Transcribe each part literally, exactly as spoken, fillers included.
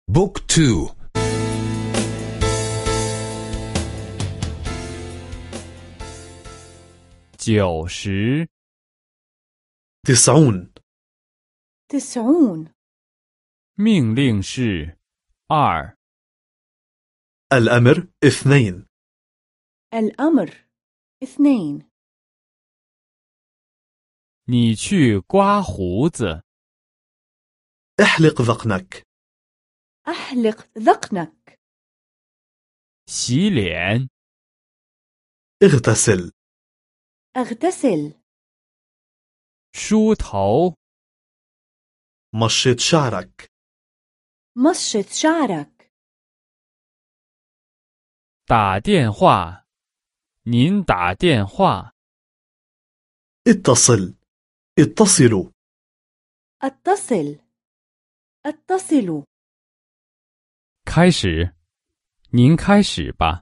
بوك تو. 九十 تسعون تسعون 命令是二 الأمر اثنين الأمر اثنين 你去刮胡子 احلق ذقنك أحلق ذقنك 洗脸 اغتسل أغتسل 梳头 مشط شعرك مشط شعرك 打电话您打电话 اتصل اتصلوا أتصل أتصل 开始您开始吧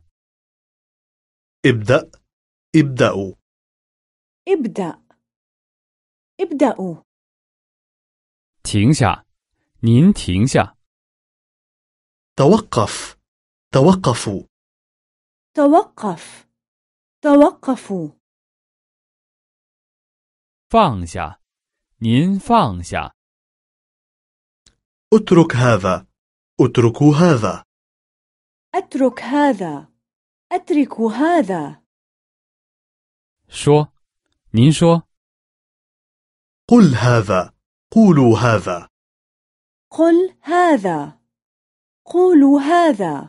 ابدأ ابدأوا ابدأ ابدأوا 停下您停下 توقف توقفوا توقف توقفوا 放下您放下 اترك هذا اتركوا هذا أترك هذا أترك هذا 说您说 قل هذا قولوا هذا قل هذا قولوا هذا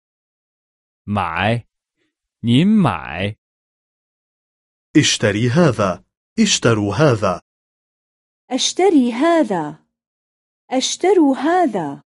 买您买 اشتري هذا اشتروا هذا أشتري هذا أشتروا هذا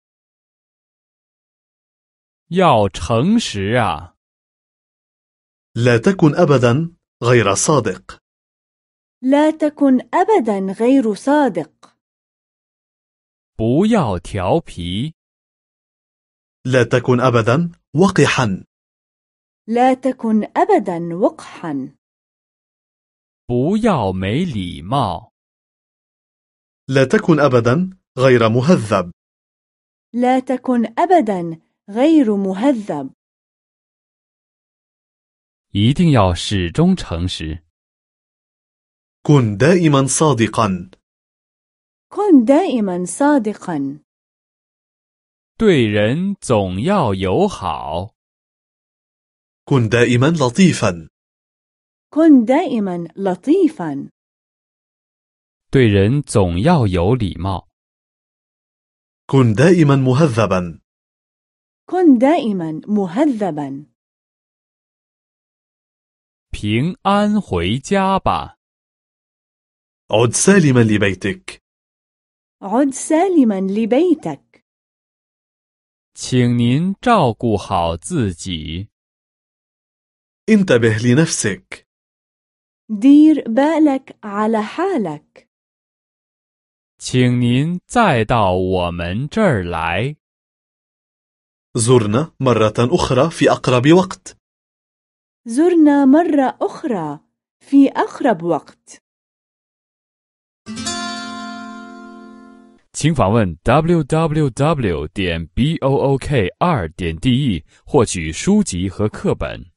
要诚实啊 لا تكن أبدا غير صادق لا تكن أبدا غير صادق 不要调皮 لا تكن أبدا وقحا لا تكن أبدا وقحا 不要没礼貌 لا تكن أبدا غير مهذب لا تكن أبدا غير مهذب 一定要始终诚实 كن دائما صادقا كن دائما صادقا 对人总要友好 كن دائما لطيفا كن دائما لطيفا 对人总要有礼貌 كن دائما مهذبا كن دائما مهذبا 平安回家吧 عد سالما لبيتك عد سالما لبيتك 请您照顾好自己 انتبه لنفسك دير بالك على حالك 请您再到我们这儿来 زرنا مرة أخرى في أقرب وقت زرنا مرة أخرى في أقرب وقت 请访问 double-u double-u double-u 点 book 二点 de 获取书籍和课本